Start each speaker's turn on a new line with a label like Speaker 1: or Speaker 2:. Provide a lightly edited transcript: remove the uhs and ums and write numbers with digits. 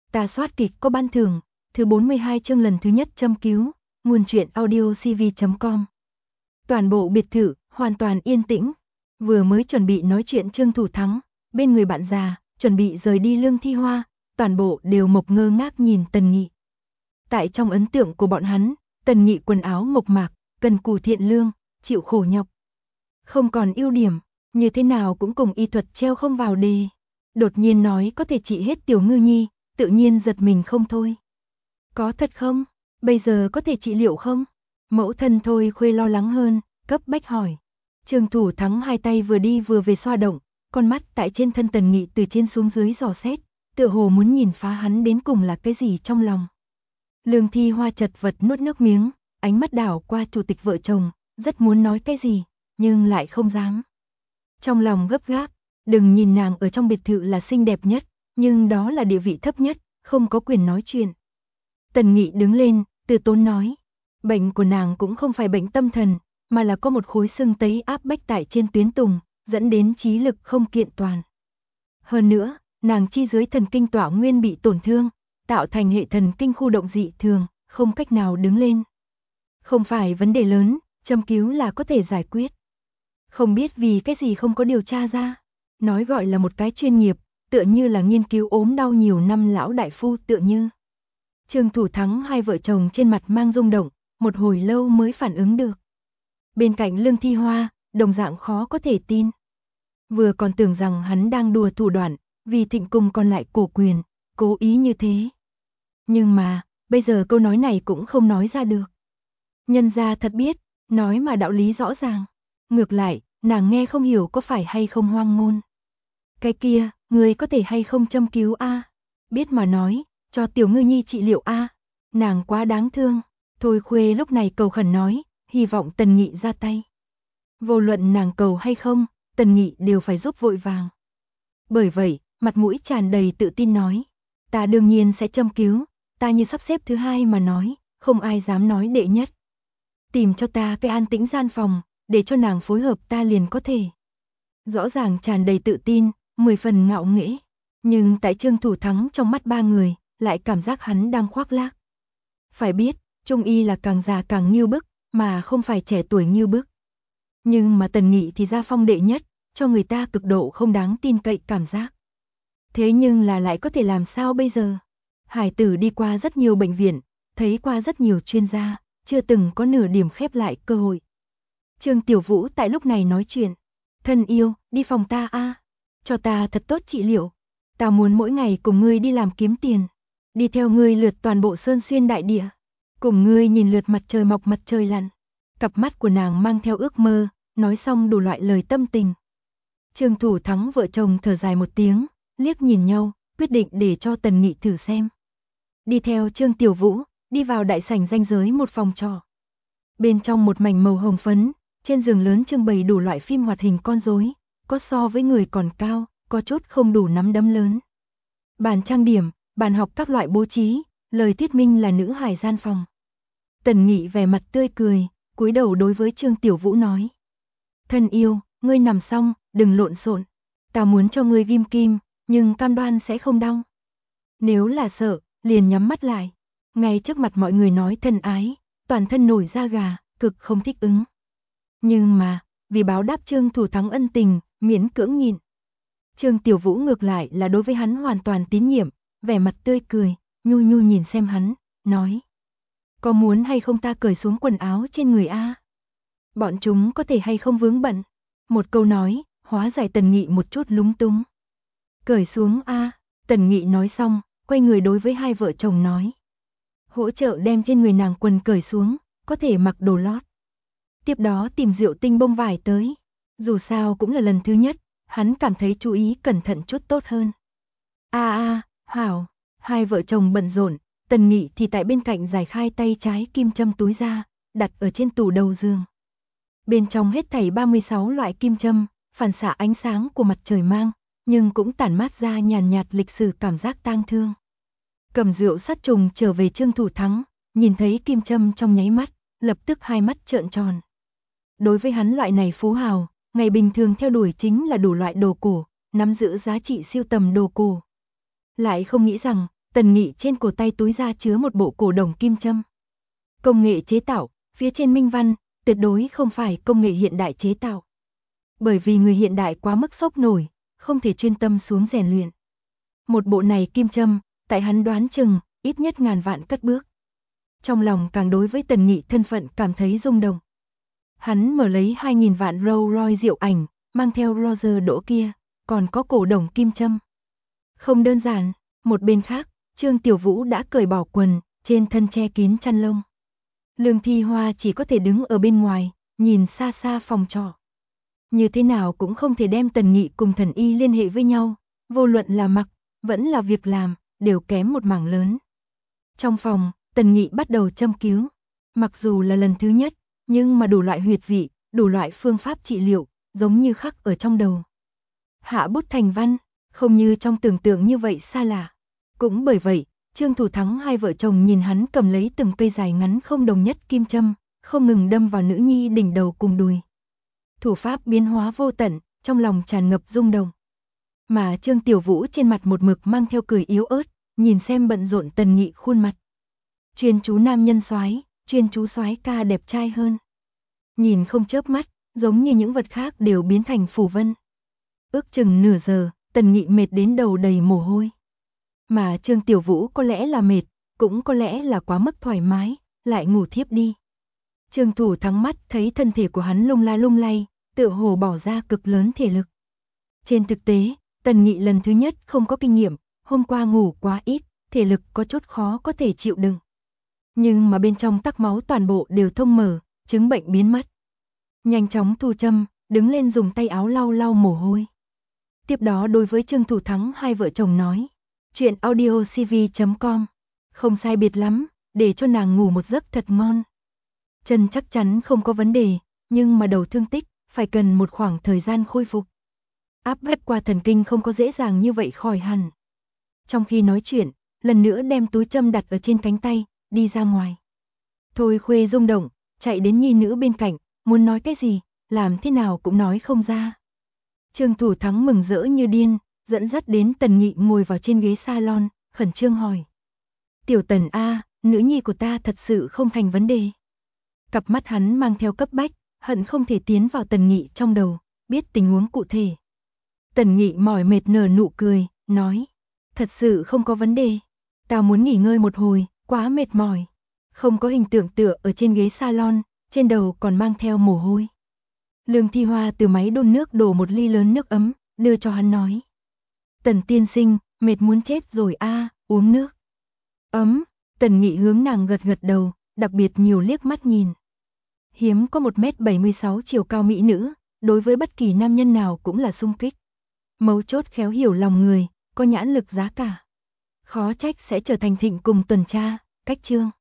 Speaker 1: Ta soát kịch có ban thưởng, thứ 42 chương lần thứ nhất châm cứu, nguồn truyện audio cv.com. Toàn bộ biệt thự, hoàn toàn yên tĩnh. Vừa mới chuẩn bị nói chuyện Trương Thủ Thắng, bên người bạn già, chuẩn bị rời đi Lương Thi Hoa, toàn bộ đều mộc ngơ ngác nhìn Tần Nghị. Tại trong ấn tượng của bọn hắn, Tần Nghị quần áo mộc mạc, cần cù thiện lương, chịu khổ nhọc. Không còn ưu điểm, như thế nào cũng cùng y thuật treo không vào đề. Đột nhiên nói có thể trị hết Tiểu Ngư Nhi, tự nhiên giật mình không thôi. Có thật không? Bây giờ có thể trị liệu không? Mẫu thân Thôi Khuê lo lắng hơn, cấp bách hỏi. Trương Thủ Thắng hai tay vừa đi vừa về xoa động, con mắt tại trên thân Tần Nghị từ trên xuống dưới dò xét, tựa hồ muốn nhìn phá hắn đến cùng là cái gì trong lòng. Lương Thi Hoa chật vật nuốt nước miếng, ánh mắt đảo qua chủ tịch vợ chồng, rất muốn nói cái gì, nhưng lại không dám. Trong lòng gấp gáp, đừng nhìn nàng ở trong biệt thự là xinh đẹp nhất, nhưng đó là địa vị thấp nhất, không có quyền nói chuyện. Tần Nghị đứng lên, từ tốn nói, bệnh của nàng cũng không phải bệnh tâm thần, mà là có một khối xương tấy áp bách tại trên tuyến tùng, dẫn đến trí lực không kiện toàn. Hơn nữa, nàng chi dưới thần kinh tỏa nguyên bị tổn thương, tạo thành hệ thần kinh khu động dị thường, không cách nào đứng lên. Không phải vấn đề lớn, châm cứu là có thể giải quyết. Không biết vì cái gì không có điều tra ra, nói gọi là một cái chuyên nghiệp, tựa như là nghiên cứu ốm đau nhiều năm lão đại phu tựa như. Trương Thủ Thắng hai vợ chồng trên mặt mang rung động, một hồi lâu mới phản ứng được. Bên cạnh Lương Thi Hoa, đồng dạng khó có thể tin. Vừa còn tưởng rằng hắn đang đùa thủ đoạn, vì Thịnh Cung còn lại cổ quyền, cố ý như thế. Nhưng mà, bây giờ câu nói này cũng không nói ra được. Nhân gia thật biết, nói mà đạo lý rõ ràng. Ngược lại, nàng nghe không hiểu có phải hay không hoang ngôn. Cái kia, người có thể hay không châm cứu a? Biết mà nói, cho Tiểu Ngư Nhi trị liệu a. Nàng quá đáng thương. Thôi Khuê lúc này cầu khẩn nói, hy vọng Tần Nghị ra tay. Vô luận nàng cầu hay không, Tần Nghị đều phải giúp vội vàng. Bởi vậy, mặt mũi tràn đầy tự tin nói, ta đương nhiên sẽ châm cứu, ta như sắp xếp thứ hai mà nói, không ai dám nói đệ nhất. Tìm cho ta cái an tĩnh gian phòng, để cho nàng phối hợp ta liền có thể. Rõ ràng tràn đầy tự tin, 10 phần ngạo nghễ, nhưng tại Trương Thủ Thắng trong mắt ba người, lại cảm giác hắn đang khoác lác. Phải biết, Trung y là càng già càng nghiêu bức, mà không phải trẻ tuổi nghiêu bức. Nhưng mà Tần Nghị thì gia phong đệ nhất, cho người ta cực độ không đáng tin cậy cảm giác. Thế nhưng là lại có thể làm sao bây giờ? Hải tử đi qua rất nhiều bệnh viện, thấy qua rất nhiều chuyên gia, chưa từng có nửa điểm khép lại cơ hội. Trương Tiểu Vũ tại lúc này nói chuyện, thân yêu, đi phòng ta a, cho ta thật tốt trị liệu. Ta muốn mỗi ngày cùng ngươi đi làm kiếm tiền, đi theo ngươi lượt toàn bộ sơn xuyên đại địa, cùng ngươi nhìn lượt mặt trời mọc mặt trời lặn. Cặp mắt của nàng mang theo ước mơ, nói xong đủ loại lời tâm tình. Trương Thủ Thắng vợ chồng thở dài một tiếng, liếc nhìn nhau, quyết định để cho Tần Nghị thử xem. Đi theo Trương Tiểu Vũ, đi vào đại sảnh ranh giới một phòng trọ. Bên trong một mảnh màu hồng phấn, trên giường lớn trưng bày đủ loại phim hoạt hình con rối, có so với người còn cao, có chút không đủ nắm đấm lớn. Bàn trang điểm, bàn học các loại bố trí, lời thuyết minh là nữ hài gian phòng. Tần Nghị vẻ mặt tươi cười, cúi đầu đối với Trương Tiểu Vũ nói. Thân yêu, ngươi nằm xong, đừng lộn xộn. Ta muốn cho ngươi ghim kim, nhưng cam đoan sẽ không đau. Nếu là sợ, liền nhắm mắt lại. Ngay trước mặt mọi người nói thân ái, toàn thân nổi da gà, cực không thích ứng. Nhưng mà, vì báo đáp Trương Thủ Thắng ân tình, miễn cưỡng nhịn. Trương Tiểu Vũ ngược lại là đối với hắn hoàn toàn tín nhiệm, vẻ mặt tươi cười, nhu nhu nhìn xem hắn, nói. Có muốn hay không ta cởi xuống quần áo trên người a? Bọn chúng có thể hay không vướng bận? Một câu nói, hóa giải Tần Nghị một chút lúng túng. Cởi xuống a, Tần Nghị nói xong, quay người đối với hai vợ chồng nói. Hỗ trợ đem trên người nàng quần cởi xuống, có thể mặc đồ lót. Tiếp đó tìm rượu tinh bông vải tới. Dù sao cũng là lần thứ nhất, hắn cảm thấy chú ý cẩn thận chút tốt hơn. Hảo, hai vợ chồng bận rộn, Tần Nghị thì tại bên cạnh giải khai tay trái kim châm túi ra, đặt ở trên tủ đầu giường. Bên trong hết thảy 36 loại kim châm, phản xạ ánh sáng của mặt trời mang, nhưng cũng tản mát ra nhàn nhạt lịch sử cảm giác tang thương. Cầm rượu sát trùng trở về Trương Thủ Thắng, nhìn thấy kim châm trong nháy mắt, lập tức hai mắt trợn tròn. Đối với hắn loại này phú hào, ngày bình thường theo đuổi chính là đủ loại đồ cổ, nắm giữ giá trị siêu tầm đồ cổ. Lại không nghĩ rằng, Tần Nghị trên cổ tay túi ra chứa một bộ cổ đồng kim châm. Công nghệ chế tạo, phía trên minh văn, tuyệt đối không phải công nghệ hiện đại chế tạo. Bởi vì người hiện đại quá mức sốc nổi, không thể chuyên tâm xuống rèn luyện. Một bộ này kim châm, tại hắn đoán chừng, ít nhất ngàn vạn cất bước. Trong lòng càng đối với Tần Nghị thân phận cảm thấy rung động. Hắn mở lấy 2000 vạn Rolls Royce diệu ảnh, mang theo Roger đỗ kia, còn có cổ đồng kim châm. Không đơn giản, một bên khác, Trương Tiểu Vũ đã cởi bỏ quần, trên thân che kín chăn lông. Lương Thi Hoa chỉ có thể đứng ở bên ngoài, nhìn xa xa phòng trọ. Như thế nào cũng không thể đem Tần Nghị cùng thần y liên hệ với nhau, vô luận là mặc, vẫn là việc làm, đều kém một mảng lớn. Trong phòng, Tần Nghị bắt đầu châm cứu. Mặc dù là lần thứ nhất, nhưng mà đủ loại huyệt vị, đủ loại phương pháp trị liệu, giống như khắc ở trong đầu. Hạ bút thành văn, không như trong tưởng tượng như vậy xa lạ. Cũng bởi vậy, Trương Thủ Thắng hai vợ chồng nhìn hắn cầm lấy từng cây dài ngắn không đồng nhất kim châm, không ngừng đâm vào nữ nhi đỉnh đầu cùng đùi. Thủ pháp biến hóa vô tận, trong lòng tràn ngập rung động. Mà Trương Tiểu Vũ trên mặt một mực mang theo cười yếu ớt, nhìn xem bận rộn Tần Nghị khuôn mặt. Chuyên chú nam nhân soái, chuyên chú soái ca đẹp trai hơn. Nhìn không chớp mắt, giống như những vật khác đều biến thành phù vân. Ước chừng nửa giờ, Tần Nghị mệt đến đầu đầy mồ hôi. Mà Trương Tiểu Vũ có lẽ là mệt, cũng có lẽ là quá mức thoải mái, lại ngủ thiếp đi. Trương Thủ Thắng mắt thấy thân thể của hắn lung la lung lay, tựa hồ bỏ ra cực lớn thể lực. Trên thực tế, Tần Nghị lần thứ nhất không có kinh nghiệm, hôm qua ngủ quá ít, thể lực có chút khó có thể chịu đựng. Nhưng mà bên trong tắc máu toàn bộ đều thông mở, chứng bệnh biến mất. Nhanh chóng thu châm, đứng lên dùng tay áo lau lau mồ hôi. Tiếp đó đối với Trương Thủ Thắng hai vợ chồng nói, chuyện audiocv.com, không sai biệt lắm, để cho nàng ngủ một giấc thật ngon. Chân chắc chắn không có vấn đề, nhưng mà đầu thương tích, phải cần một khoảng thời gian khôi phục. Áp bách qua thần kinh không có dễ dàng như vậy khỏi hẳn. Trong khi nói chuyện, lần nữa đem túi châm đặt ở trên cánh tay, đi ra ngoài. Thôi Khuê rung động, chạy đến nhi nữ bên cạnh, muốn nói cái gì, làm thế nào cũng nói không ra. Trương Thủ Thắng mừng rỡ như điên, dẫn dắt đến Tần Nghị ngồi vào trên ghế salon, khẩn trương hỏi. Tiểu Tần a, nữ nhi của ta thật sự không thành vấn đề. Cặp mắt hắn mang theo cấp bách, hận không thể tiến vào Tần Nghị trong đầu, biết tình huống cụ thể. Tần Nghị mỏi mệt nở nụ cười, nói. Thật sự không có vấn đề. Tao muốn nghỉ ngơi một hồi, quá mệt mỏi. Không có hình tượng tựa ở trên ghế salon, trên đầu còn mang theo mồ hôi. Lương Thi Hoa từ máy đun nước đổ một ly lớn nước ấm, đưa cho hắn nói. Tần tiên sinh, mệt muốn chết rồi a, uống nước. Ấm, Tần Nghị hướng nàng gật gật đầu, đặc biệt nhiều liếc mắt nhìn. Hiếm có 1m76 chiều cao mỹ nữ, đối với bất kỳ nam nhân nào cũng là xung kích. Mấu chốt khéo hiểu lòng người, có nhãn lực giá cả. Khó trách sẽ trở thành thịnh cùng tuần tra, cách chương.